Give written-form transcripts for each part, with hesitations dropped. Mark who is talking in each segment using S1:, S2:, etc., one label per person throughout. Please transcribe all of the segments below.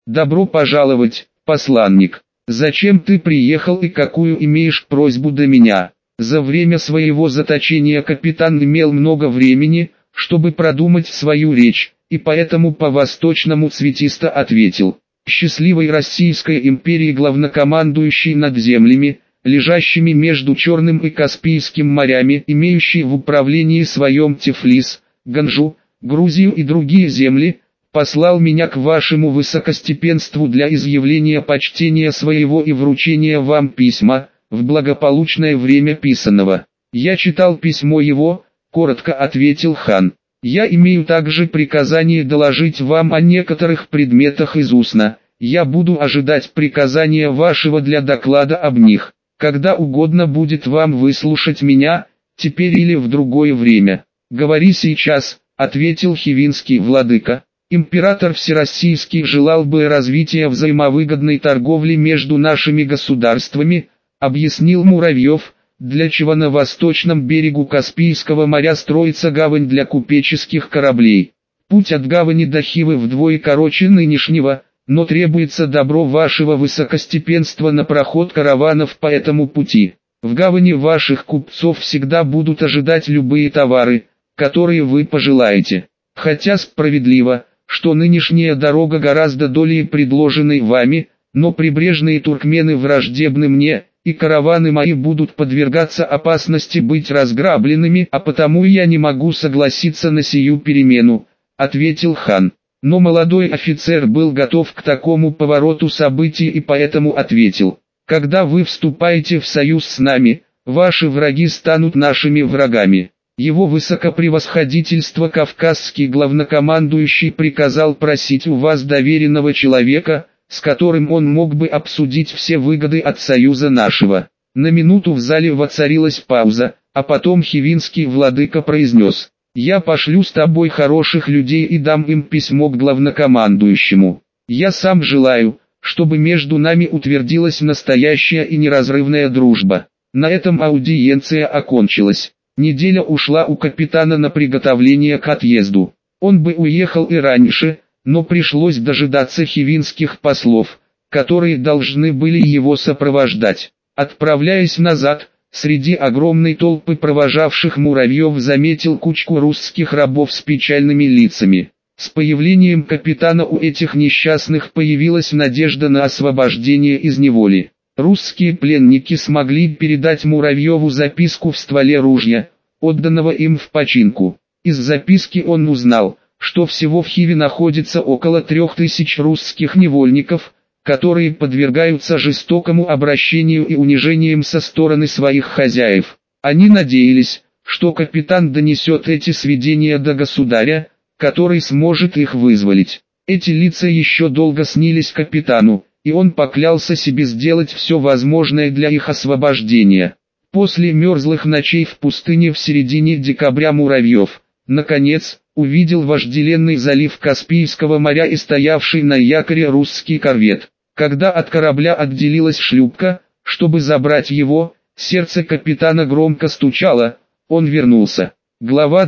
S1: Добро пожаловать, посланник. Зачем ты приехал и какую имеешь просьбу до меня? За время своего заточения капитан имел много времени, чтобы продумать свою речь, и поэтому по-восточному цветисто ответил. Счастливой Российской империи главнокомандующий над землями, лежащими между Черным и Каспийским морями, имеющий в управлении своем Тифлис, Ганжу, Грузию и другие земли, послал меня к вашему высокостепенству для изъявления почтения своего и вручения вам письма, в благополучное время писанного. Я читал письмо его, коротко ответил хан. Я имею также приказание доложить вам о некоторых предметах из устно. Я буду ожидать приказания вашего для доклада об них, когда угодно будет вам выслушать меня, теперь или в другое время. Говори сейчас, ответил хивинский владыка. Император Всероссийский желал бы развития взаимовыгодной торговли между нашими государствами, объяснил Муравьев, для чего на восточном берегу Каспийского моря строится гавань для купеческих кораблей. Путь от гавани до Хивы вдвое короче нынешнего, но требуется добро вашего высокостепенства на проход караванов по этому пути. В гавани ваших купцов всегда будут ожидать любые товары, которые вы пожелаете. Хотя справедливо, что нынешняя дорога гораздо долее предложенной вами, но прибрежные туркмены враждебны мне, и караваны мои будут подвергаться опасности быть разграбленными, а потому я не могу согласиться на сию перемену, ответил хан. Но молодой офицер был готов к такому повороту событий и поэтому ответил: когда вы вступаете в союз с нами, ваши враги станут нашими врагами. Его высокопревосходительство Кавказский главнокомандующий приказал просить у вас доверенного человека, с которым он мог бы обсудить все выгоды от союза нашего. На минуту в зале воцарилась пауза, а потом хивинский владыка произнес: «Я пошлю с тобой хороших людей и дам им письмо к главнокомандующему. Я сам желаю, чтобы между нами утвердилась настоящая и неразрывная дружба». На этом аудиенция окончилась. Неделя ушла у капитана на приготовление к отъезду. Он бы уехал и раньше, но пришлось дожидаться хивинских послов, которые должны были его сопровождать. Отправляясь назад, среди огромной толпы провожавших Муравьев заметил кучку русских рабов с печальными лицами. С появлением капитана у этих несчастных появилась надежда на освобождение из неволи. Русские пленники смогли передать Муравьеву записку в стволе ружья, отданного им в починку. Из записки он узнал, что всего в Хиве находится около 3000 русских невольников, которые подвергаются жестокому обращению и унижениям со стороны своих хозяев. Они надеялись, что капитан донесет эти сведения до государя, который сможет их вызволить. Эти лица еще долго снились капитану, и он поклялся себе сделать все возможное для их освобождения. После мерзлых ночей в пустыне в середине декабря Муравьев, наконец, увидел вожделенный залив Каспийского моря и стоявший на якоре русский корвет. Когда от корабля отделилась шлюпка, чтобы забрать его, сердце капитана громко стучало, он вернулся. Глава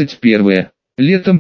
S1: 21. Летом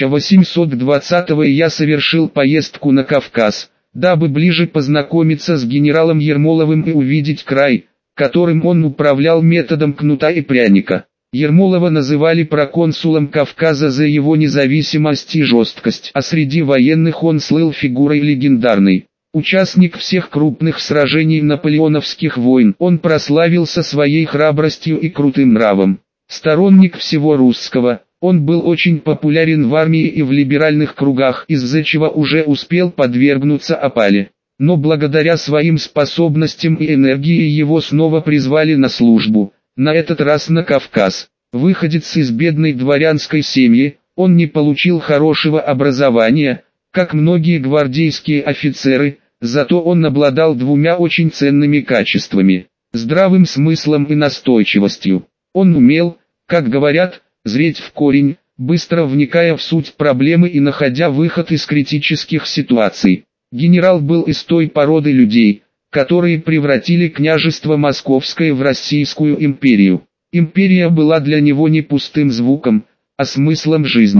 S1: 1820-го я совершил поездку на Кавказ, дабы ближе познакомиться с генералом Ермоловым и увидеть край, которым он управлял методом кнута и пряника. Ермолова называли проконсулом Кавказа за его независимость и жесткость, а среди военных он слыл фигурой легендарной. Участник всех крупных сражений наполеоновских войн, он прославился своей храбростью и крутым нравом. Сторонник всего русского, он был очень популярен в армии и в либеральных кругах, из-за чего уже успел подвергнуться опале. Но благодаря своим способностям и энергии его снова призвали на службу, на этот раз на Кавказ. Выходец из бедной дворянской семьи, он не получил хорошего образования, как многие гвардейские офицеры, зато он обладал двумя очень ценными качествами – здравым смыслом и настойчивостью. Он умел, как говорят, зреть в корень, быстро вникая в суть проблемы и находя выход из критических ситуаций. Генерал был из той породы людей, которые превратили княжество Московское в Российскую империю. Империя была для него не пустым звуком, а смыслом жизни.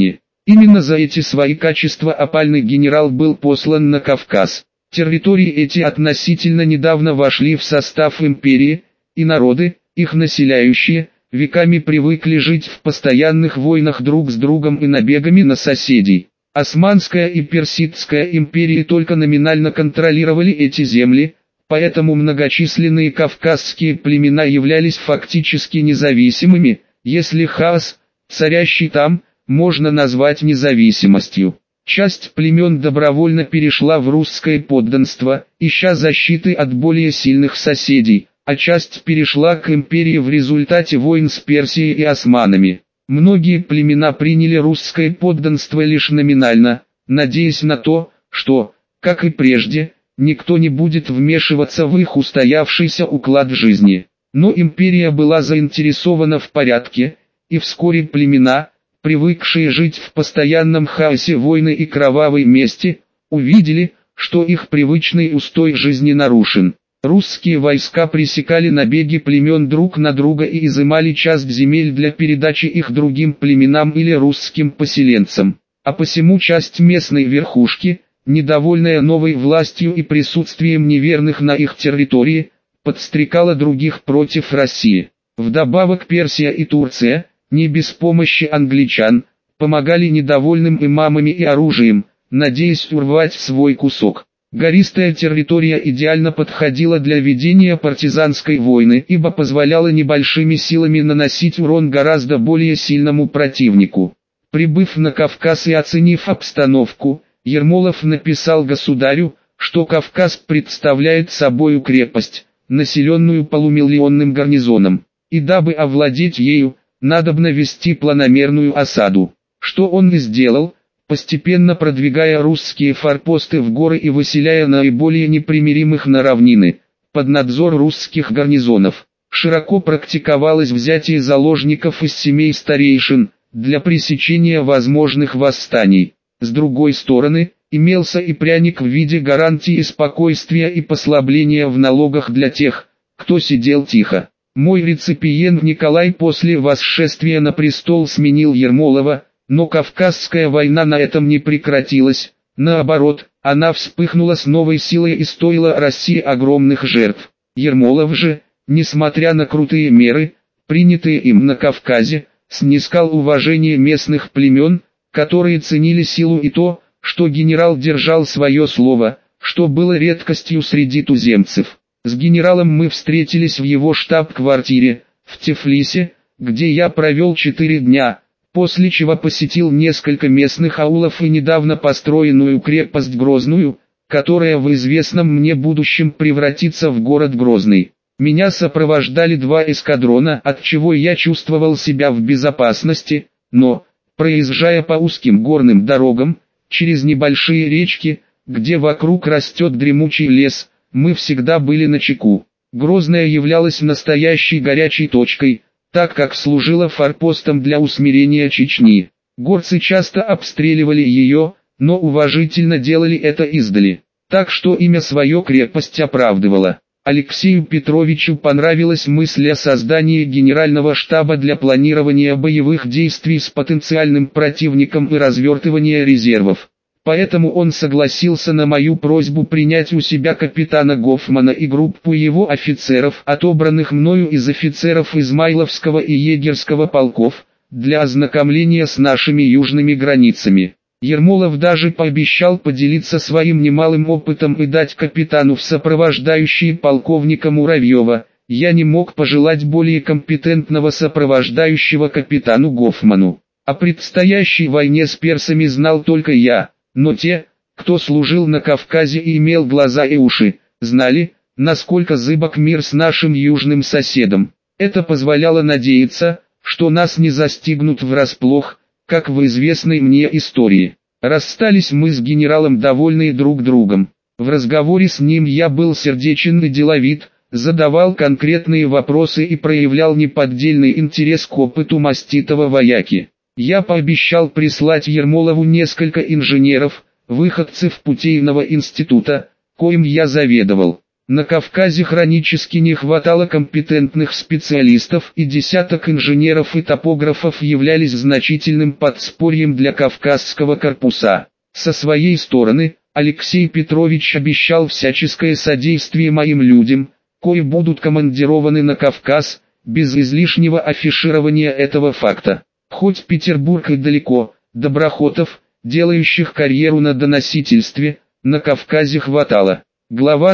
S1: Именно за эти свои качества опальный генерал был послан на Кавказ. Территории эти относительно недавно вошли в состав империи, и народы, их населяющие, веками привыкли жить в постоянных войнах друг с другом и набегами на соседей. Османская и Персидская империи только номинально контролировали эти земли, поэтому многочисленные кавказские племена являлись фактически независимыми, если хаос, царящий там, можно назвать независимостью. Часть племен добровольно перешла в русское подданство, ища защиты от более сильных соседей, а часть перешла к империи в результате войн с Персией и османами. Многие племена приняли русское подданство лишь номинально, надеясь на то, что, как и прежде, никто не будет вмешиваться в их устоявшийся уклад жизни. Но империя была заинтересована в порядке, и вскоре племена, привыкшие жить в постоянном хаосе войны и кровавой мести, увидели, что их привычный устой жизни нарушен. Русские войска пресекали набеги племен друг на друга и изымали часть земель для передачи их другим племенам или русским поселенцам. А посему часть местной верхушки, недовольная новой властью и присутствием неверных на их территории, подстрекала других против России. Вдобавок Персия и Турция, не без помощи англичан, помогали недовольным имамами и оружием, надеясь урвать свой кусок. Гористая территория идеально подходила для ведения партизанской войны, ибо позволяла небольшими силами наносить урон гораздо более сильному противнику. Прибыв на Кавказ и оценив обстановку, Ермолов написал государю, что Кавказ представляет собою крепость, населенную полумиллионным гарнизоном, и дабы овладеть ею, надобно вести планомерную осаду, что он и сделал, постепенно продвигая русские форпосты в горы и выселяя наиболее непримиримых на равнины, под надзор русских гарнизонов. Широко практиковалось взятие заложников из семей старейшин, для пресечения возможных восстаний. С другой стороны, имелся и пряник в виде гарантии спокойствия и послабления в налогах для тех, кто сидел тихо. Мой реципиент Николай после восшествия на престол сменил Ермолова, но Кавказская война на этом не прекратилась, наоборот, она вспыхнула с новой силой и стоила России огромных жертв. Ермолов же, несмотря на крутые меры, принятые им на Кавказе, снискал уважение местных племен, которые ценили силу и то, что генерал держал свое слово, что было редкостью среди туземцев. С генералом мы встретились в его штаб-квартире, в Тифлисе, где я провел 4 дня, после чего посетил несколько местных аулов и недавно построенную крепость Грозную, которая в известном мне будущем превратится в город Грозный. Меня сопровождали 2 эскадрона, от чего я чувствовал себя в безопасности, но, проезжая по узким горным дорогам, через небольшие речки, где вокруг растет дремучий лес, мы всегда были начеку. Грозная являлась настоящей горячей точкой, так как служила форпостом для усмирения Чечни. Горцы часто обстреливали ее, но уважительно делали это издали, так что имя свое крепость оправдывала. Алексею Петровичу понравилась мысль о создании генерального штаба для планирования боевых действий с потенциальным противником и развертывания резервов. Поэтому он согласился на мою просьбу принять у себя капитана Гофмана и группу его офицеров, отобранных мною из офицеров Измайловского и Егерского полков, для ознакомления с нашими южными границами. Ермолов даже пообещал поделиться своим немалым опытом и дать капитану в сопровождающие полковника Муравьева. Я не мог пожелать более компетентного сопровождающего капитану Гофману. О предстоящей войне с персами знал только я, но те, кто служил на Кавказе и имел глаза и уши, знали, насколько зыбок мир с нашим южным соседом. Это позволяло надеяться, что нас не застигнут врасплох, как в известной мне истории. Расстались мы с генералом довольные друг другом. В разговоре с ним я был сердечен и деловит, задавал конкретные вопросы и проявлял неподдельный интерес к опыту маститого вояки. Я пообещал прислать Ермолову несколько инженеров, выходцев Путейного института, коим я заведовал. На Кавказе хронически не хватало компетентных специалистов, и десяток инженеров и топографов являлись значительным подспорьем для Кавказского корпуса. Со своей стороны, Алексей Петрович обещал всяческое содействие моим людям, кои будут командированы на Кавказ, без излишнего афиширования этого факта. Хоть Петербург и далеко, доброхотов, делающих карьеру на доносительстве, на Кавказе хватало. Глава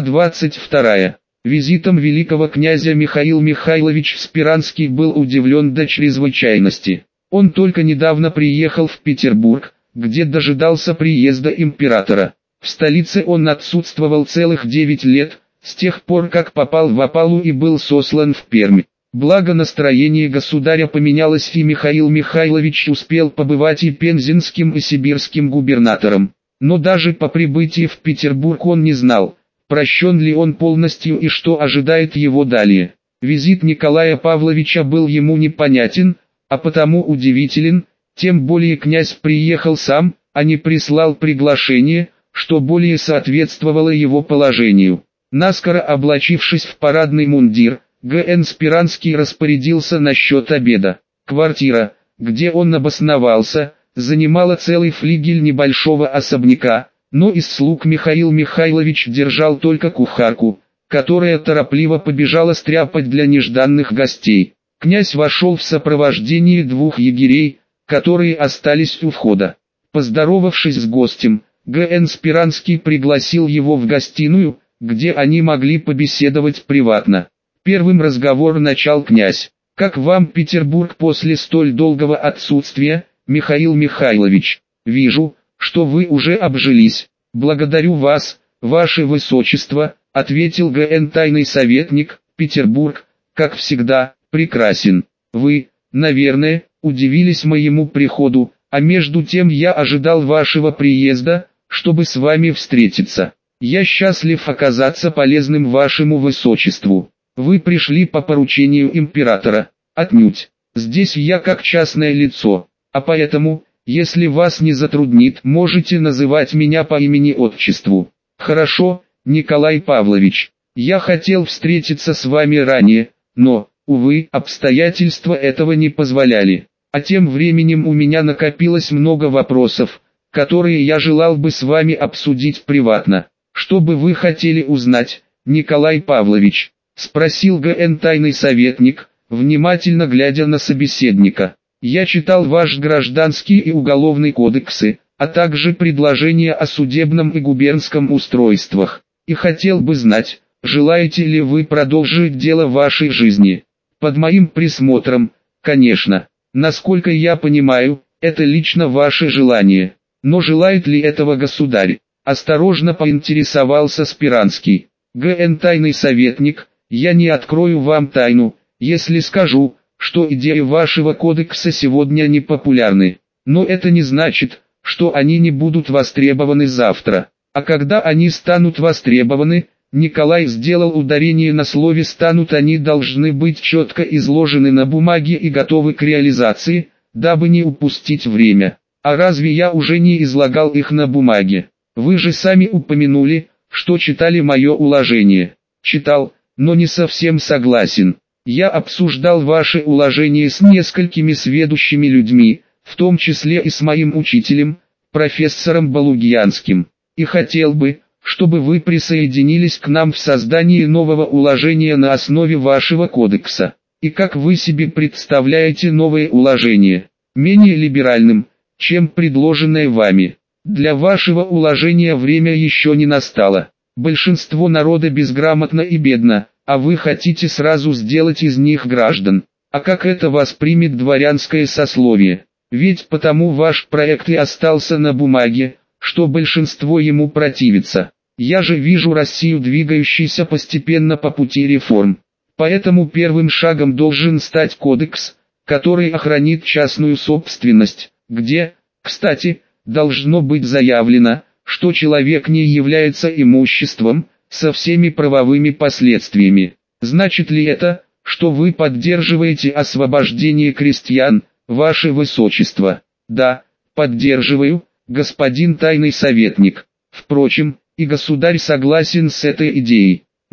S1: 22. Визитом великого князя Михаил Михайлович Спиранский был удивлен до чрезвычайности. Он только недавно приехал в Петербург, где дожидался приезда императора. В столице он отсутствовал целых 9 лет, с тех пор как попал в опалу и был сослан в Пермь. Благо настроение государя поменялось, и Михаил Михайлович успел побывать и пензенским, и сибирским губернатором. Но даже по прибытии в Петербург он не знал, прощен ли он полностью и что ожидает его далее. Визит Николая Павловича был ему непонятен, а потому удивителен, тем более князь приехал сам, а не прислал приглашение, что более соответствовало его положению. Наскоро облачившись в парадный мундир, Г.Н. Спиранский распорядился насчет обеда. Квартира, где он обосновался, занимала целый флигель небольшого особняка, но из слуг Михаил Михайлович держал только кухарку, которая торопливо побежала стряпать для нежданных гостей. Князь вошел в сопровождении 2 егерей, которые остались у входа. Поздоровавшись с гостем, Г.Н. Спиранский пригласил его в гостиную, где они могли побеседовать приватно. Первым разговор начал князь. «Как вам Петербург после столь долгого отсутствия, Михаил Михайлович? Вижу, что вы уже обжились. Благодарю вас, ваше высочество», — ответил Г.Н. тайный советник. «Петербург, как всегда, прекрасен. Вы, наверное, удивились моему приходу, а между тем я ожидал вашего приезда, чтобы с вами встретиться. Я счастлив оказаться полезным вашему высочеству. Вы пришли по поручению императора. Отнюдь. Здесь я как частное лицо, а поэтому, если вас не затруднит, можете называть меня по имени-отчеству». «Хорошо, Николай Павлович. Я хотел встретиться с вами ранее, но, увы, обстоятельства этого не позволяли. А тем временем у меня накопилось много вопросов, которые я желал бы с вами обсудить приватно. Что бы вы хотели узнать, Николай Павлович?» — спросил Г.Н. тайный советник, внимательно глядя на собеседника. «Я читал ваш гражданский и уголовный кодексы, а также предложения о судебном и губернском устройствах, и хотел бы знать, желаете ли вы продолжить дело вашей жизни. Под моим присмотром, конечно. Насколько я понимаю, это лично ваше желание. Но желает ли этого государь?» — осторожно поинтересовался Спиранский. «Г.Н. тайный советник, я не открою вам тайну, если скажу, что идеи вашего кодекса сегодня не популярны. Но это не значит, что они не будут востребованы завтра. А когда они станут востребованы, Николай сделал ударение на слове «станут», они должны быть четко изложены на бумаге и готовы к реализации, дабы не упустить время. А разве я уже не излагал их на бумаге? Вы же сами упомянули, что читали мое уложение. Читал, но не совсем согласен. Я обсуждал ваше уложение с несколькими сведущими людьми, в том числе и с моим учителем, профессором Балугьянским. И хотел бы, чтобы вы присоединились к нам в создании нового уложения на основе вашего кодекса. И как вы себе представляете новое уложение? Менее либеральным, чем предложенное вами. Для вашего уложения время еще не настало. Большинство народа безграмотно и бедно, а вы хотите сразу сделать из них граждан. А как это воспримет дворянское сословие? Ведь потому ваш проект и остался на бумаге, что большинство ему противится. Я же вижу Россию, двигающейся постепенно по пути реформ. Поэтому первым шагом должен стать кодекс, который охранит частную собственность, где, кстати, должно быть заявлено, что человек не является имуществом, со всеми правовыми последствиями. Значит ли это, что вы поддерживаете освобождение крестьян, ваше высочество? Да, поддерживаю, господин тайный советник. Впрочем, и государь согласен с этой идеей.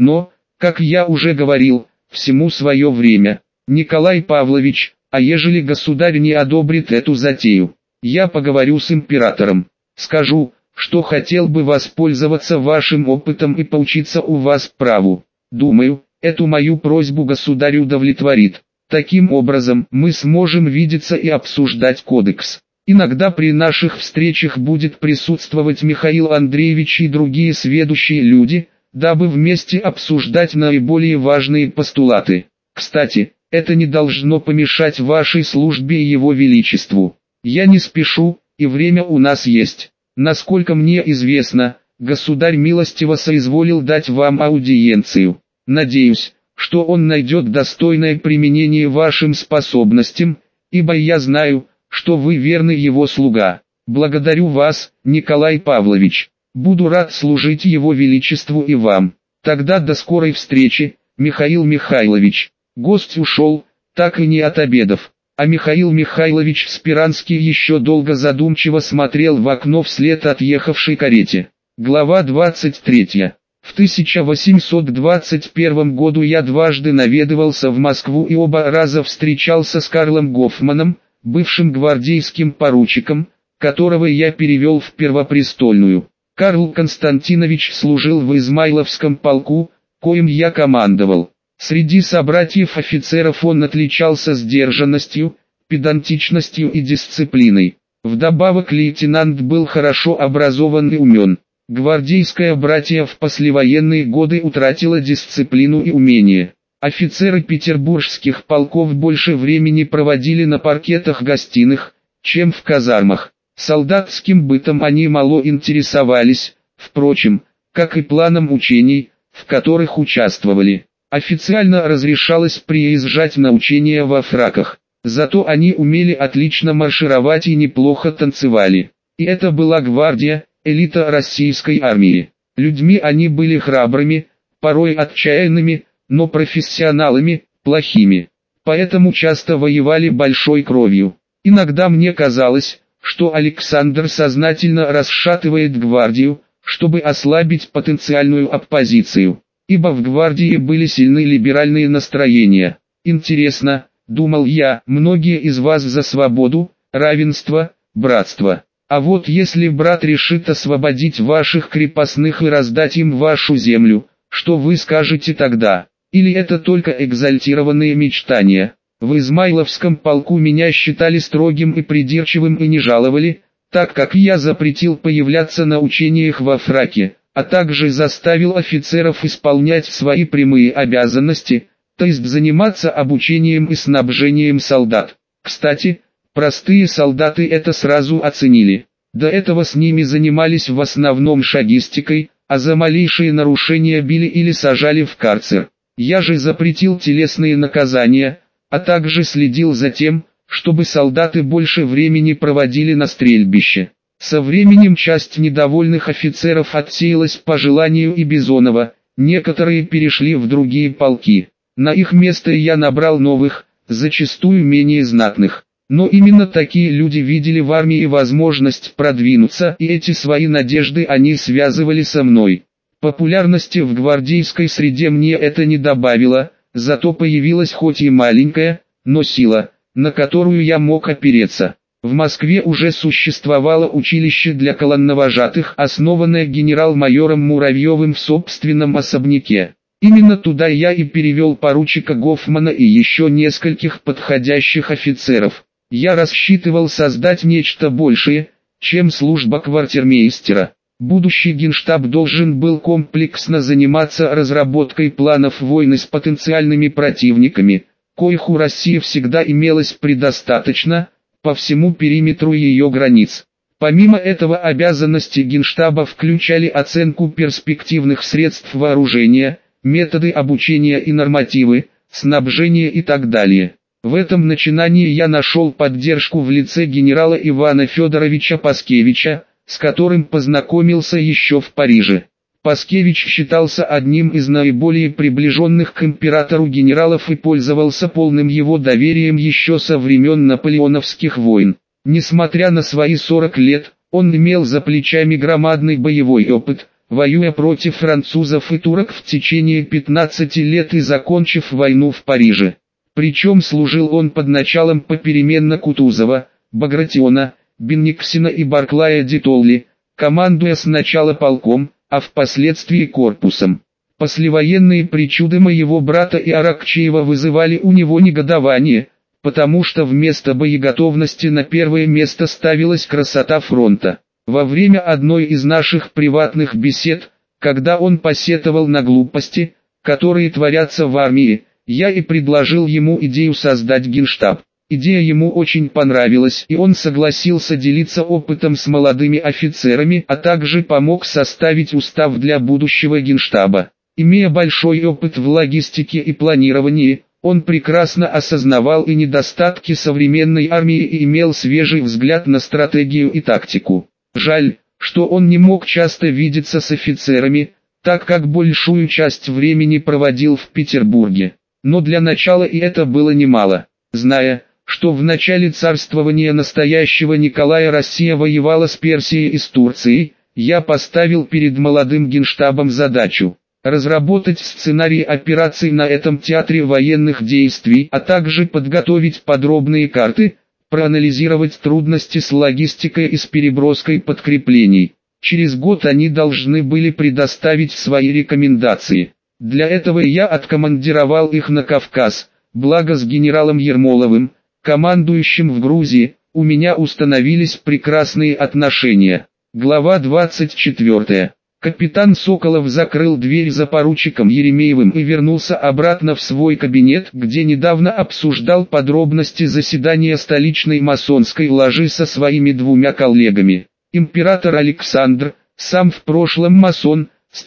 S1: Но, как я уже говорил, всему свое время. Николай Павлович, а ежели государь не одобрит эту затею, я поговорю с императором. Скажу, что хотел бы воспользоваться вашим опытом и поучиться у вас праву. Думаю, эту мою просьбу государь удовлетворит. Таким образом, мы сможем видеться и обсуждать кодекс. Иногда при наших встречах будет присутствовать Михаил Андреевич и другие сведущие люди, дабы вместе обсуждать наиболее важные постулаты. Кстати, это не должно помешать вашей службе и его величеству. Я не спешу, и время у нас есть. Насколько мне известно, государь милостиво соизволил дать вам аудиенцию. Надеюсь, что он найдет достойное применение вашим способностям, ибо я знаю, что вы верный его слуга. Благодарю вас, Николай Павлович. Буду рад служить его величеству и вам. Тогда до скорой встречи, Михаил Михайлович. Гость ушел, так и не отобедав. А Михаил Михайлович Спиранский еще долго задумчиво смотрел в окно вслед отъехавшей карете. Глава 23. В 1821 году я дважды наведывался в Москву и оба раза встречался с Карлом Гофманом, бывшим гвардейским поручиком, которого я перевел в Первопрестольную. Карл Константинович служил в Измайловском полку, коим я командовал. Среди собратьев-офицеров он отличался сдержанностью, педантичностью и дисциплиной. Вдобавок лейтенант был хорошо образован и умен. Гвардейское братье в послевоенные годы утратило дисциплину и умение. Офицеры петербургских полков больше времени проводили на паркетах гостиных, чем в казармах. Солдатским бытом они мало интересовались, впрочем, как и планом учений, в которых участвовали. Официально разрешалось приезжать на учения во фраках, зато они умели отлично маршировать и неплохо танцевали. И это была гвардия, элита российской армии. Людьми они были храбрыми, порой отчаянными, но профессионалами, плохими. Поэтому часто воевали большой кровью. Иногда мне казалось, что Александр сознательно расшатывает гвардию, чтобы ослабить потенциальную оппозицию. Ибо в гвардии были сильны либеральные настроения. Интересно, думал я, многие из вас за свободу, равенство, братство. А вот если брат решит освободить ваших крепостных и раздать им вашу землю, что вы скажете тогда? Или это только экзальтированные мечтания? В Измайловском полку меня считали строгим и придирчивым и не жаловали, так как я запретил появляться на учениях во фраке, а также заставил офицеров исполнять свои прямые обязанности, то есть заниматься обучением и снабжением солдат. Кстати, простые солдаты это сразу оценили. До этого с ними занимались в основном шагистикой, а за малейшие нарушения били или сажали в карцер. Я же запретил телесные наказания, а также следил за тем, чтобы солдаты больше времени проводили на стрельбище. Со временем часть недовольных офицеров отсеялась по желанию и Бизонова, некоторые перешли в другие полки. На их место я набрал новых, зачастую менее знатных. Но именно такие люди видели в армии возможность продвинуться, и эти свои надежды они связывали со мной. Популярности в гвардейской среде мне это не добавило, зато появилась хоть и маленькая, но сила, на которую я мог опереться. В Москве уже существовало училище для колонновожатых, основанное генерал-майором Муравьевым в собственном особняке. Именно туда я и перевел поручика Гофмана и еще нескольких подходящих офицеров. Я рассчитывал создать нечто большее, чем служба квартирмейстера. Будущий генштаб должен был комплексно заниматься разработкой планов войны с потенциальными противниками, коих у России всегда имелось предостаточно, по всему периметру ее границ. Помимо этого обязанности генштаба включали оценку перспективных средств вооружения, методы обучения и нормативы, снабжение и так далее. В этом начинании я нашел поддержку в лице генерала Ивана Федоровича Паскевича, с которым познакомился еще в Париже. Паскевич считался одним из наиболее приближенных к императору генералов и пользовался полным его доверием еще со времен наполеоновских войн. Несмотря на свои 40 лет, он имел за плечами громадный боевой опыт, воюя против французов и турок в течение 15 лет и закончив войну в Париже. Причем служил он под началом попеременно Кутузова, Багратиона, Бенниксена и Барклая де Толли, командуя сначала полком, а впоследствии корпусом. Послевоенные причуды моего брата и Аракчеева вызывали у него негодование, потому что вместо боеготовности на первое место ставилась красота фронта. Во время одной из наших приватных бесед, когда он посетовал на глупости, которые творятся в армии, я и предложил ему идею создать генштаб. Идея ему очень понравилась, и он согласился делиться опытом с молодыми офицерами, а также помог составить устав для будущего генштаба. Имея большой опыт в логистике и планировании, он прекрасно осознавал и недостатки современной армии и имел свежий взгляд на стратегию и тактику. Жаль, что он не мог часто видеться с офицерами, так как большую часть времени проводил в Петербурге. Но для начала и это было немало. Зная, что в начале царствования настоящего Николая Россия воевала с Персией и с Турцией, я поставил перед молодым генштабом задачу разработать сценарий операций на этом театре военных действий, а также подготовить подробные карты, проанализировать трудности с логистикой и с переброской подкреплений. Через год они должны были предоставить свои рекомендации. Для этого я откомандировал их на Кавказ, благо с генералом Ермоловым, командующим в Грузии, у меня установились прекрасные отношения. Глава 24. Капитан Соколов закрыл дверь за поручиком Еремеевым и вернулся обратно в свой кабинет, где недавно обсуждал подробности заседания столичной масонской ложи со своими двумя коллегами. Император Александр, сам в прошлом масон, с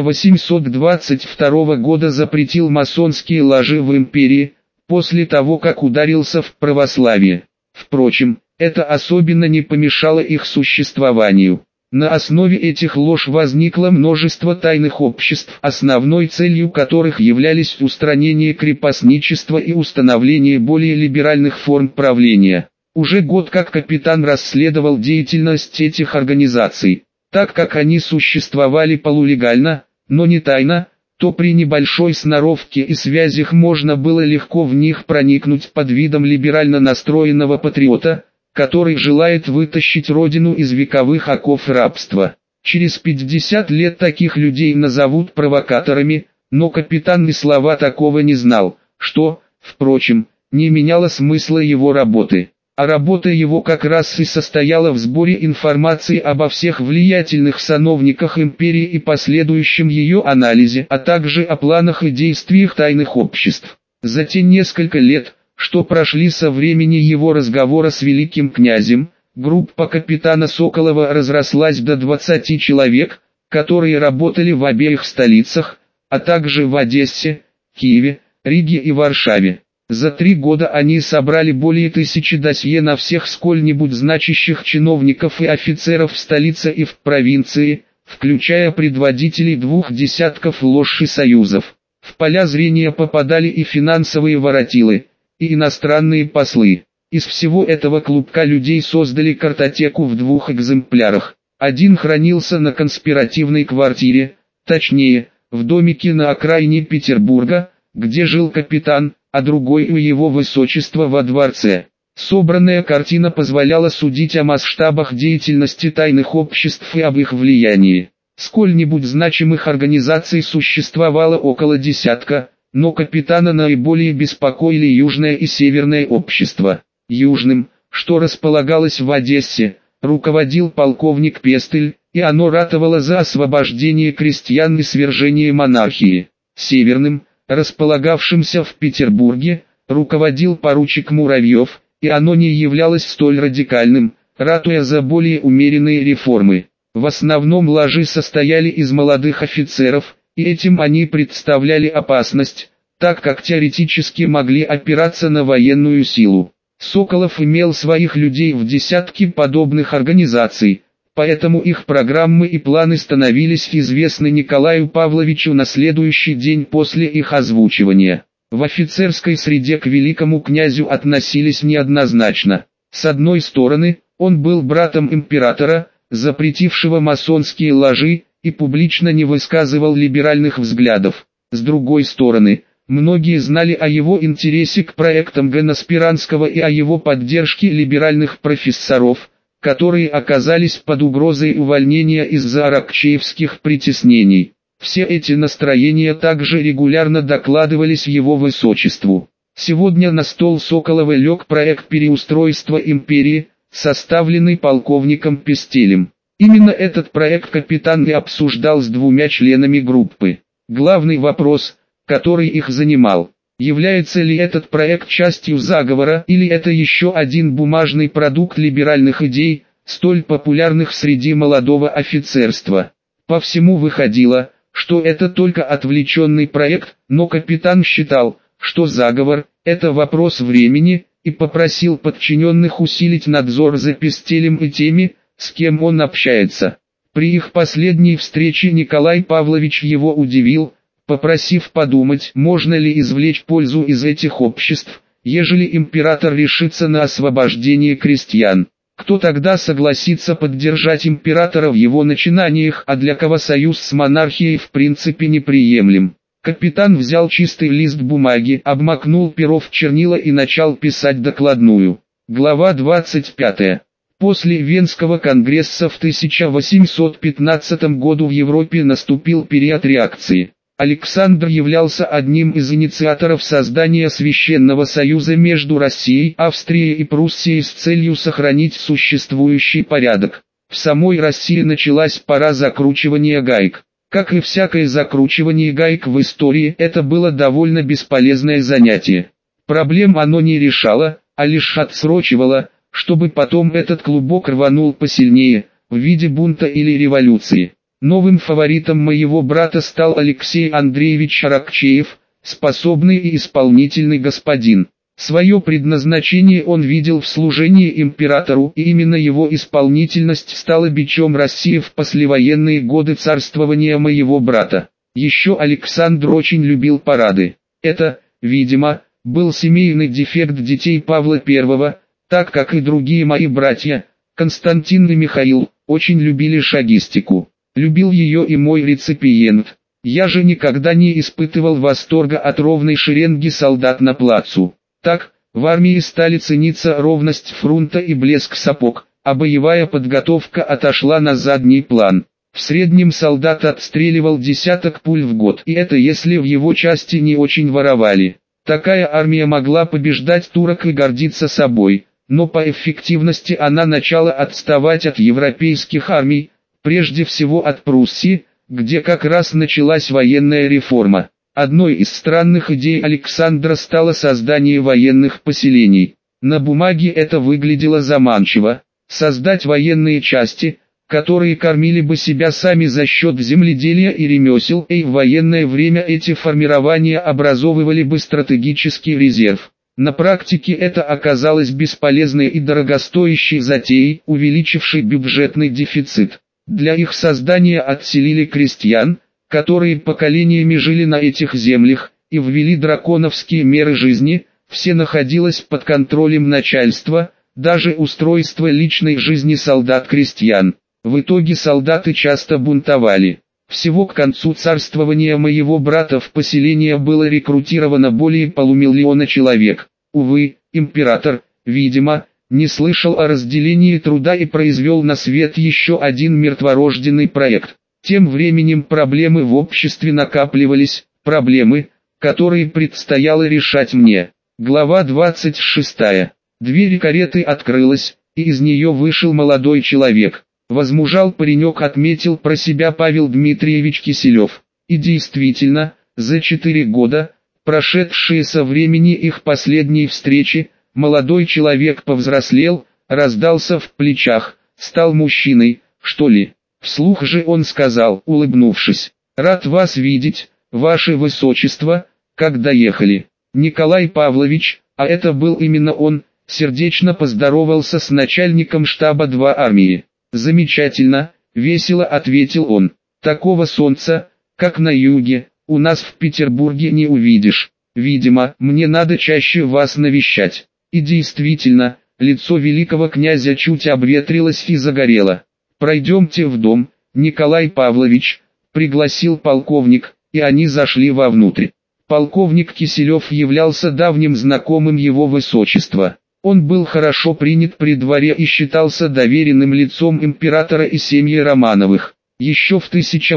S1: 1822 года запретил масонские ложи в империи, после того как ударился в православие. Впрочем, это особенно не помешало их существованию. На основе этих лож возникло множество тайных обществ, основной целью которых являлись устранение крепостничества и установление более либеральных форм правления. Уже год как капитан расследовал деятельность этих организаций. Так как они существовали полулегально, но не тайно, то при небольшой сноровке и связях можно было легко в них проникнуть под видом либерально настроенного патриота, который желает вытащить родину из вековых оков рабства. Через 50 лет таких людей назовут провокаторами, но капитан ни слова такого не знал, что, впрочем, не меняло смысла его работы. А работа его как раз и состояла в сборе информации обо всех влиятельных сановниках империи и последующем ее анализе, а также о планах и действиях тайных обществ. За те несколько лет, что прошли со времени его разговора с великим князем, группа капитана Соколова разрослась до 20 человек, которые работали в обеих столицах, а также в Одессе, Киеве, Риге и Варшаве. За 3 года они собрали более 1000 досье на всех сколь-нибудь значащих чиновников и офицеров в столице и в провинции, включая предводителей 2 десятков лож и союзов. В поля зрения попадали и финансовые воротилы, и иностранные послы. Из всего этого клубка людей создали картотеку в 2 экземплярах. Один хранился на конспиративной квартире, точнее, в домике на окраине Петербурга, где жил капитан, а другой у его высочества во дворце. Собранная картина позволяла судить о масштабах деятельности тайных обществ и об их влиянии. Сколь-нибудь значимых организаций существовало около десятка, но капитана наиболее беспокоили Южное и Северное общество. Южным, что располагалось в Одессе, руководил полковник Пестель, и оно ратовало за освобождение крестьян и свержение монархии. Северным, располагавшимся в Петербурге, руководил поручик Муравьев, и оно не являлось столь радикальным, ратуя за более умеренные реформы. В основном ложи состояли из молодых офицеров, и этим они представляли опасность, так как теоретически могли опираться на военную силу. Соколов имел своих людей в десятки подобных организаций, поэтому их программы и планы становились известны Николаю Павловичу на следующий день после их озвучивания. В офицерской среде к великому князю относились неоднозначно. С одной стороны, он был братом императора, запретившего масонские ложи, и публично не высказывал либеральных взглядов. С другой стороны, многие знали о его интересе к проектам Гена Спиранского и о его поддержке либеральных профессоров, которые оказались под угрозой увольнения из-за аракчеевских притеснений. Все эти настроения также регулярно докладывались его высочеству. Сегодня на стол Соколова лег проект переустройства империи, составленный полковником Пестелем. Именно этот проект капитан и обсуждал с двумя членами группы. Главный вопрос, который их занимал: является ли этот проект частью заговора или это еще один бумажный продукт либеральных идей, столь популярных среди молодого офицерства. По всему выходило, что это только отвлеченный проект, но капитан считал, что заговор – это вопрос времени, и попросил подчиненных усилить надзор за Пестелем и теми, с кем он общается. При их последней встрече Николай Павлович его удивил, попросив подумать, можно ли извлечь пользу из этих обществ, ежели император решится на освобождение крестьян. Кто тогда согласится поддержать императора в его начинаниях, а для кого союз с монархией в принципе неприемлем? Капитан взял чистый лист бумаги, обмакнул перо в чернила и начал писать докладную. Глава 25. После Венского конгресса в 1815 году в Европе наступил период реакции. Александр являлся одним из инициаторов создания Священного Союза между Россией, Австрией и Пруссией с целью сохранить существующий порядок. В самой России началась пора закручивания гаек. Как и всякое закручивание гаек в истории, это было довольно бесполезное занятие. Проблем оно не решало, а лишь отсрочивало, чтобы потом этот клубок рванул посильнее, в виде бунта или революции. Новым фаворитом моего брата стал Алексей Андреевич Аракчеев, способный и исполнительный господин. Свое предназначение он видел в служении императору, и именно его исполнительность стала бичом России в послевоенные годы царствования моего брата. Еще Александр очень любил парады. Это, видимо, был семейный дефект детей Павла I, так как и другие мои братья, Константин и Михаил, очень любили шагистику. Любил ее и мой реципиент. Я же никогда не испытывал восторга от ровной шеренги солдат на плацу. Так, в армии стали цениться ровность фронта и блеск сапог, а боевая подготовка отошла на задний план. В среднем солдат отстреливал десяток пуль в год, и это если в его части не очень воровали. Такая армия могла побеждать турок и гордиться собой, но по эффективности она начала отставать от европейских армий, прежде всего от Пруссии, где как раз началась военная реформа. Одной из странных идей Александра стало создание военных поселений. На бумаге это выглядело заманчиво. Создать военные части, которые кормили бы себя сами за счет земледелия и ремесел, и в военное время эти формирования образовывали бы стратегический резерв. На практике это оказалось бесполезной и дорогостоящей затеей, увеличившей бюджетный дефицит. Для их создания отселили крестьян, которые поколениями жили на этих землях, и ввели драконовские меры жизни, все находилось под контролем начальства, даже устройство личной жизни солдат-крестьян. В итоге солдаты часто бунтовали. Всего к концу царствования моего брата в поселение было рекрутировано более полумиллиона человек. Увы, император, видимо, не слышал о разделении труда и произвел на свет еще один мертворожденный проект. Тем временем проблемы в обществе накапливались, проблемы, которые предстояло решать мне. Глава 26. Дверь кареты открылась, и из нее вышел молодой человек. Возмужал паренек, отметил про себя Павел Дмитриевич Киселев. И действительно, за 4 года, прошедшие со времени их последней встречи, молодой человек повзрослел, раздался в плечах, стал мужчиной, что ли. Вслух же он сказал, улыбнувшись: «Рад вас видеть, ваше высочество, как доехали». Николай Павлович, а это был именно он, сердечно поздоровался с начальником штаба 2 армии. «Замечательно», — весело ответил он. «Такого солнца, как на юге, у нас в Петербурге не увидишь. Видимо, мне надо чаще вас навещать». И действительно, лицо великого князя чуть обветрилось и загорело. «Пройдемте в дом, Николай Павлович», — пригласил полковник, и они зашли вовнутрь. Полковник Киселев являлся давним знакомым его высочества. Он был хорошо принят при дворе и считался доверенным лицом императора и семьи Романовых. Еще в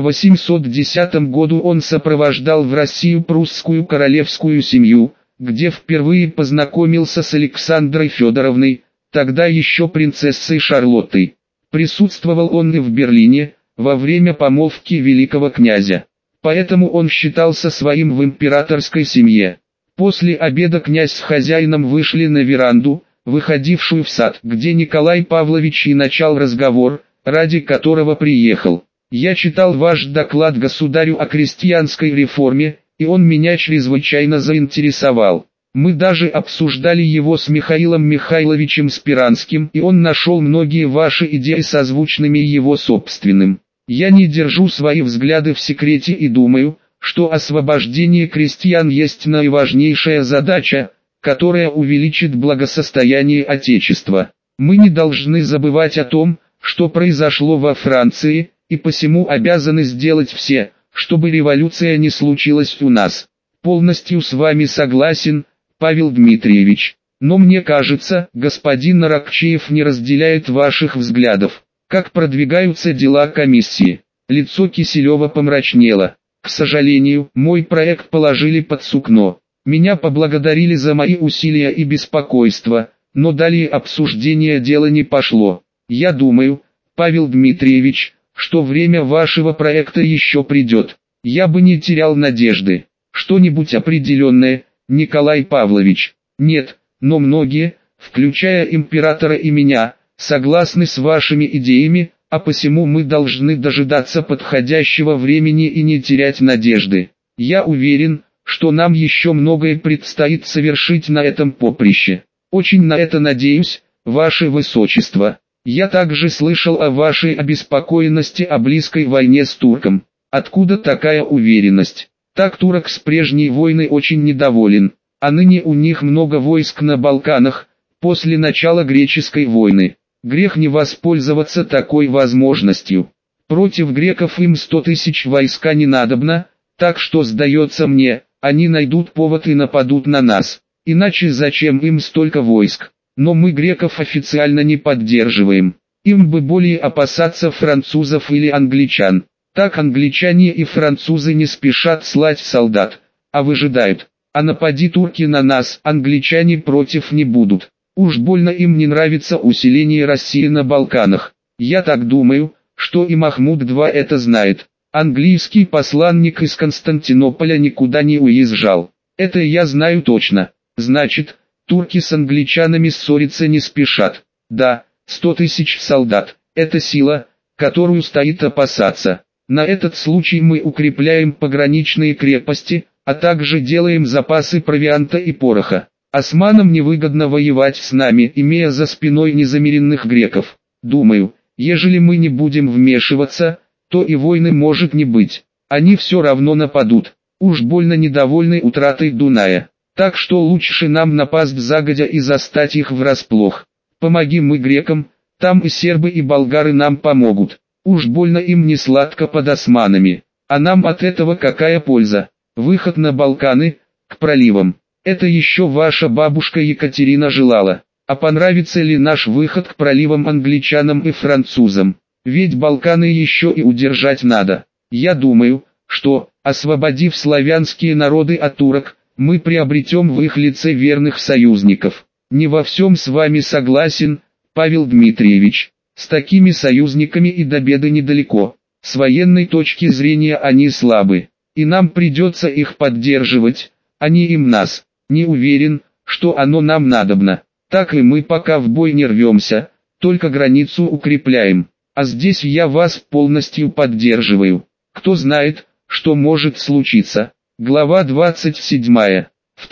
S1: 1810 году он сопровождал в Россию прусскую королевскую семью, где впервые познакомился с Александрой Федоровной, тогда еще принцессой Шарлоттой. Присутствовал он и в Берлине, во время помолвки великого князя. Поэтому он считался своим в императорской семье. После обеда князь с хозяином вышли на веранду, выходившую в сад, где Николай Павлович и начал разговор, ради которого приехал. «Я читал ваш доклад государю о крестьянской реформе, и он меня чрезвычайно заинтересовал. Мы даже обсуждали его с Михаилом Михайловичем Спиранским, и он нашел многие ваши идеи созвучными его собственным. Я не держу свои взгляды в секрете и думаю, что освобождение крестьян есть наиважнейшая задача, которая увеличит благосостояние Отечества. Мы не должны забывать о том, что произошло во Франции, и посему обязаны сделать все, чтобы революция не случилась у нас. Полностью с вами согласен, Павел Дмитриевич. Но мне кажется, господин Аракчеев не разделяет ваших взглядов. Как продвигаются дела комиссии?» Лицо Киселева помрачнело. «К сожалению, мой проект положили под сукно. Меня поблагодарили за мои усилия и беспокойство, но далее обсуждение дела не пошло. Я думаю, Павел Дмитриевич, что время вашего проекта еще придет. Я бы не терял надежды. Что-нибудь определенное, Николай Павлович?» «Нет, но многие, включая императора и меня, согласны с вашими идеями, а посему мы должны дожидаться подходящего времени и не терять надежды. Я уверен, что нам еще многое предстоит совершить на этом поприще. Очень на это надеюсь, ваше высочество. Я также слышал о вашей обеспокоенности о близкой войне с турком. Откуда такая уверенность? Так турок с прежней войны очень недоволен, а ныне у них много войск на Балканах, после начала греческой войны. Грех не воспользоваться такой возможностью. Против греков им 100 тысяч войска не надобно, так что, сдается мне, они найдут повод и нападут на нас. Иначе зачем им столько войск? Но мы греков официально не поддерживаем. Им бы более опасаться французов или англичан. Так англичане и французы не спешат слать солдат, а выжидают. А напади турки на нас, англичане против не будут. Уж больно им не нравится усиление России на Балканах. Я так думаю, что и Махмуд II это знает. Английский посланник из Константинополя никуда не уезжал. Это я знаю точно. Значит, турки с англичанами ссориться не спешат. Да, 100 тысяч солдат – это сила, которую стоит опасаться. На этот случай мы укрепляем пограничные крепости, а также делаем запасы провианта и пороха. Османам невыгодно воевать с нами, имея за спиной незамеренных греков. Думаю, ежели мы не будем вмешиваться, то и войны может не быть. Они все равно нападут. Уж больно недовольны утратой Дуная. Так что лучше нам напасть загодя и застать их врасплох. Помоги мы грекам, там и сербы и болгары нам помогут. Уж больно им не сладко под османами. А нам от этого какая польза? Выход на Балканы, к проливам. Это еще ваша бабушка Екатерина желала. А понравится ли наш выход к проливам англичанам и французам? Ведь Балканы еще и удержать надо. Я думаю, что, освободив славянские народы от турок, мы приобретем в их лице верных союзников. Не во всем с вами согласен, Павел Дмитриевич. С такими союзниками и до беды недалеко. С военной точки зрения они слабы. И нам придется их поддерживать, а не им нас. Не уверен, что оно нам надобно. Так и мы пока в бой не рвемся, только границу укрепляем. А здесь я вас полностью поддерживаю. Кто знает, что может случиться. Глава 27. В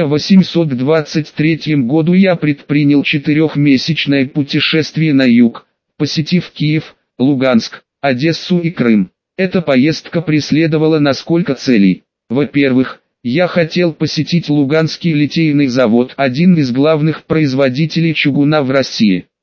S1: 1823 году я предпринял 4-месячное путешествие на юг, посетив Киев, Луганск, Одессу и Крым. Эта поездка преследовала несколько целей. Во-первых, я хотел посетить Луганский литейный завод, один из главных производителей чугуна в России.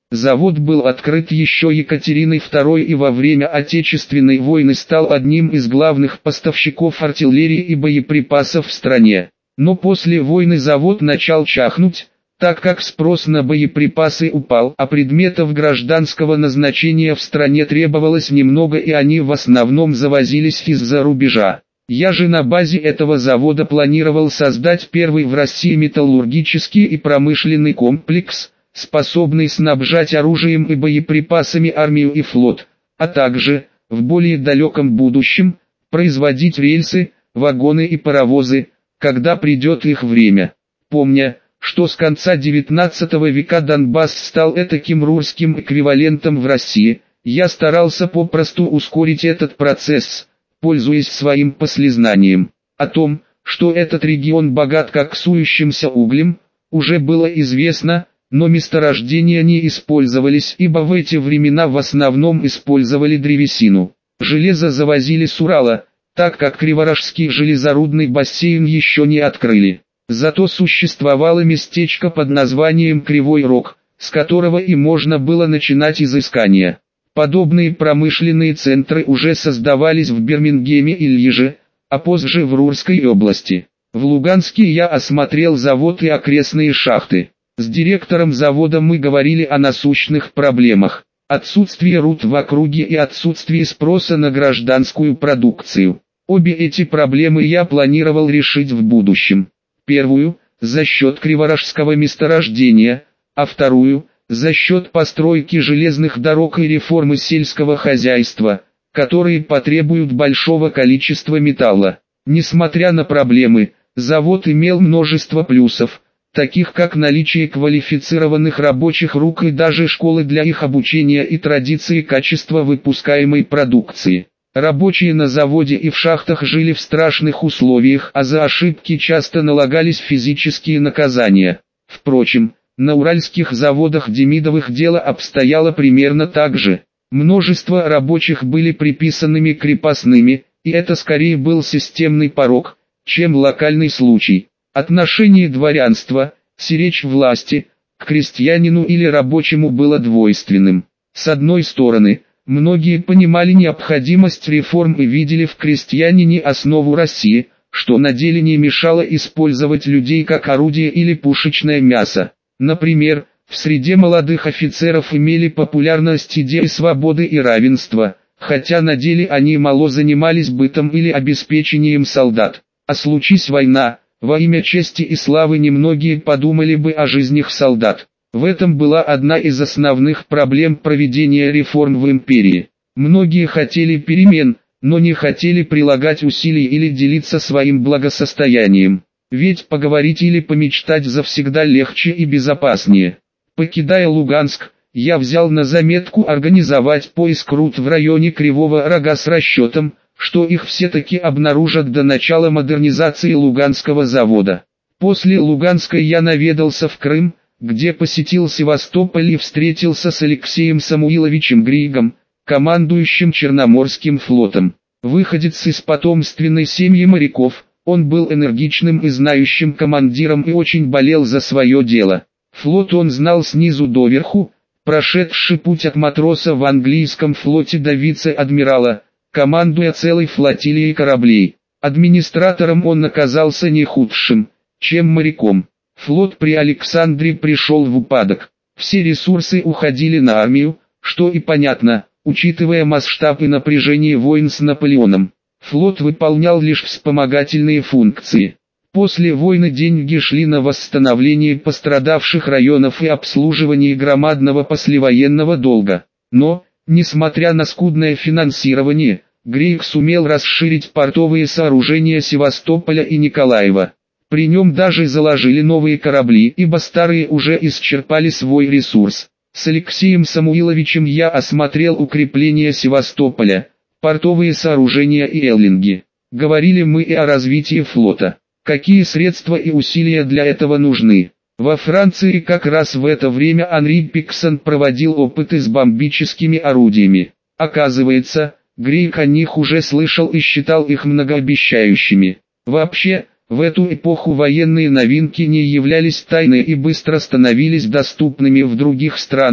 S1: Завод был открыт еще Екатериной II и во время Отечественной войны стал одним из главных поставщиков артиллерии и боеприпасов в стране. Но после войны завод начал чахнуть, так как спрос на боеприпасы упал, а предметов гражданского назначения в стране требовалось немного и они в основном завозились из-за рубежа. Я же на базе этого завода планировал создать первый в России металлургический и промышленный комплекс, способный снабжать оружием и боеприпасами армию и флот, а также, в более далеком будущем, производить рельсы, вагоны и паровозы, когда придет их время. Помня, что с конца XIX века Донбасс стал этаким русским эквивалентом в России, я старался попросту ускорить этот процесс, пользуясь своим послезнанием. О том, что этот регион богат коксующимся углем, уже было известно, но месторождения не использовались, ибо в эти времена в основном использовали древесину. Железо завозили с Урала, так как Криворожский железорудный бассейн еще не открыли. Зато существовало местечко под названием Кривой Рог, с которого и можно было начинать изыскания. Подобные промышленные центры уже создавались в Бирмингеме и Льеже, а позже в Рурской области. В Луганске я осмотрел завод и окрестные шахты. С директором завода мы говорили о насущных проблемах. Отсутствие руд в округе и отсутствие спроса на гражданскую продукцию. Обе эти проблемы я планировал решить в будущем. Первую – за счет Криворожского месторождения, а вторую – за счет постройки железных дорог и реформы сельского хозяйства, которые потребуют большого количества металла. Несмотря на проблемы, завод имел множество плюсов, таких как наличие квалифицированных рабочих рук и даже школы для их обучения и традиции качества выпускаемой продукции. Рабочие на заводе и в шахтах жили в страшных условиях, а за ошибки часто налагались физические наказания. Впрочем, на уральских заводах Демидовых дело обстояло примерно так же. Множество рабочих были приписанными крепостными, и это скорее был системный порок, чем локальный случай. Отношение дворянства, сиречь власти, к крестьянину или рабочему было двойственным. С одной стороны, многие понимали необходимость реформ и видели в крестьянине основу России, что на деле не мешало использовать людей как орудие или пушечное мясо. Например, в среде молодых офицеров имели популярность идеи свободы и равенства, хотя на деле они мало занимались бытом или обеспечением солдат. А случись война, во имя чести и славы немногие подумали бы о жизнях солдат. В этом была одна из основных проблем проведения реформ в империи. Многие хотели перемен, но не хотели прилагать усилий или делиться своим благосостоянием. Ведь поговорить или помечтать завсегда легче и безопаснее. Покидая Луганск, я взял на заметку организовать поиск руд в районе Кривого Рога с расчетом, что их все-таки обнаружат до начала модернизации Луганского завода. После Луганска я наведался в Крым, где посетил Севастополь и встретился с Алексеем Самуиловичем Григом, командующим Черноморским флотом. Выходец из потомственной семьи моряков, он был энергичным и знающим командиром и очень болел за свое дело. Флот он знал снизу доверху, прошедший путь от матроса в английском флоте до вице-адмирала, командуя целой флотилией кораблей. Администратором он оказался не худшим, чем моряком. Флот при Александре пришел в упадок. Все ресурсы уходили на армию, что и понятно, учитывая масштаб и напряжение войн с Наполеоном. Флот выполнял лишь вспомогательные функции. После войны деньги шли на восстановление пострадавших районов и обслуживание громадного послевоенного долга. Но, несмотря на скудное финансирование, Грейг сумел расширить портовые сооружения Севастополя и Николаева. При нем даже заложили новые корабли, ибо старые уже исчерпали свой ресурс. С Алексеем Самуиловичем я осмотрел укрепления Севастополя, портовые сооружения и эллинги. Говорили мы и о развитии флота. Какие средства и усилия для этого нужны? Во Франции как раз в это время Анри Пиксон проводил опыты с бомбическими орудиями. Оказывается, Грейг о них уже слышал и считал их многообещающими. Вообще, в эту эпоху военные новинки не являлись тайной и быстро становились доступными в других странах,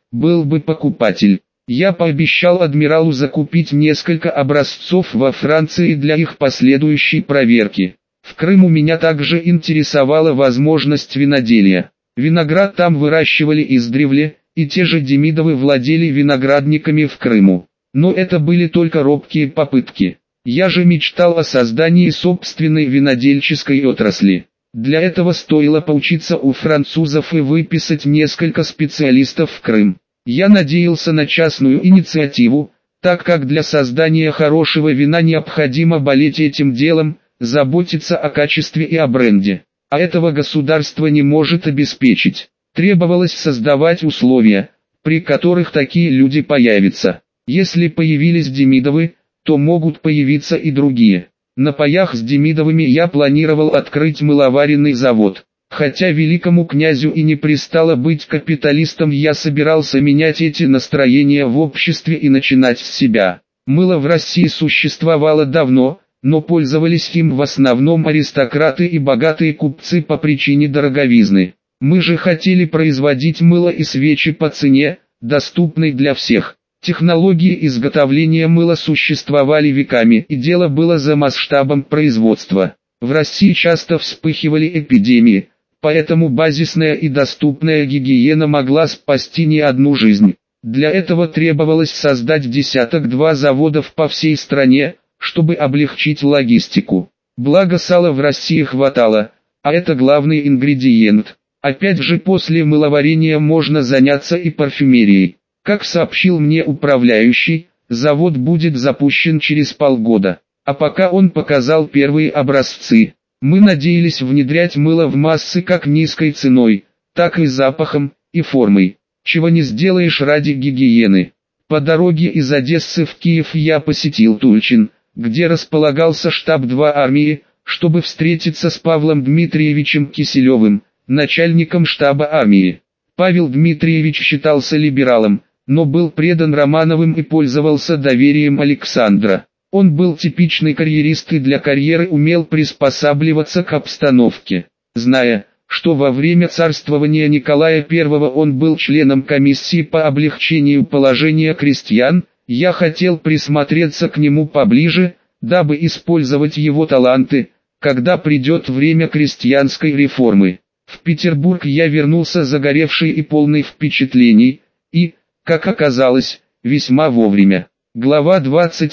S1: был бы покупатель. Я пообещал адмиралу закупить несколько образцов во Франции для их последующей проверки. В Крыму меня также интересовала возможность виноделия. Виноград там выращивали издревле, и те же Демидовы владели виноградниками в Крыму. Но это были только робкие попытки. Я же мечтал о создании собственной винодельческой отрасли. Для этого стоило поучиться у французов и выписать несколько специалистов в Крым. Я надеялся на частную инициативу, так как для создания хорошего вина необходимо болеть этим делом, заботиться о качестве и о бренде. А этого государство не может обеспечить. Требовалось создавать условия, при которых такие люди появятся. Если появились Демидовы, то могут появиться и другие. На паях с Демидовыми я планировал открыть мыловаренный завод. Хотя великому князю и не пристало быть капиталистом, я собирался менять эти настроения в обществе и начинать с себя. Мыло в России существовало давно, но пользовались им в основном аристократы и богатые купцы по причине дороговизны. Мы же хотели производить мыло и свечи по цене, доступной для всех. Технологии изготовления мыла существовали веками, и дело было за масштабом производства. В России часто вспыхивали эпидемии, поэтому базисная и доступная гигиена могла спасти не одну жизнь. Для этого требовалось создать десяток-два заводов по всей стране, чтобы облегчить логистику. Благо сала в России хватало, а это главный ингредиент. Опять же, после мыловарения можно заняться и парфюмерией. Как сообщил мне управляющий, завод будет запущен через полгода. А пока он показал первые образцы. Мы надеялись внедрять мыло в массы как низкой ценой, так и запахом, и формой. Чего не сделаешь ради гигиены. По дороге из Одессы в Киев я посетил Тульчин, где располагался штаб 2 армии, чтобы встретиться с Павлом Дмитриевичем Киселевым, начальником штаба армии. Павел Дмитриевич считался либералом, но был предан Романовым и пользовался доверием Александра. Он был типичный карьерист и для карьеры умел приспосабливаться к обстановке. Зная, что во время царствования Николая I он был членом комиссии по облегчению положения крестьян, я хотел присмотреться к нему поближе, дабы использовать его таланты, когда придет время крестьянской реформы. В Петербург я вернулся загоревший и полный впечатлений, и, как оказалось, весьма вовремя. Глава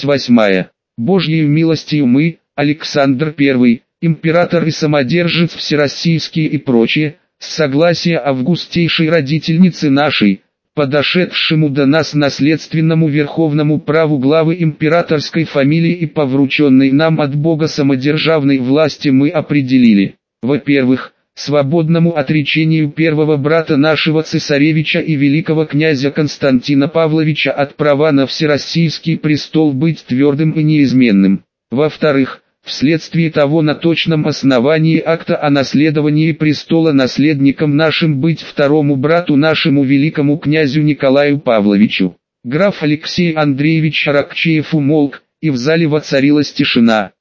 S1: 28. Божьею милостью мы, Александр I, император и самодержец всероссийский и прочее, с согласия августейшей родительницы нашей, подошедшему до нас наследственному верховному праву главы императорской фамилии и по врученной нам от Бога самодержавной власти мы определили, во-первых, свободному отречению первого брата нашего цесаревича и великого князя Константина Павловича от права на всероссийский престол быть твердым и неизменным. Во-вторых, вследствие того на точном основании акта о наследовании престола наследником нашим быть второму брату нашему великому князю Николаю Павловичу. Граф Алексей Андреевич Аракчеев умолк, и в зале воцарилась тишина.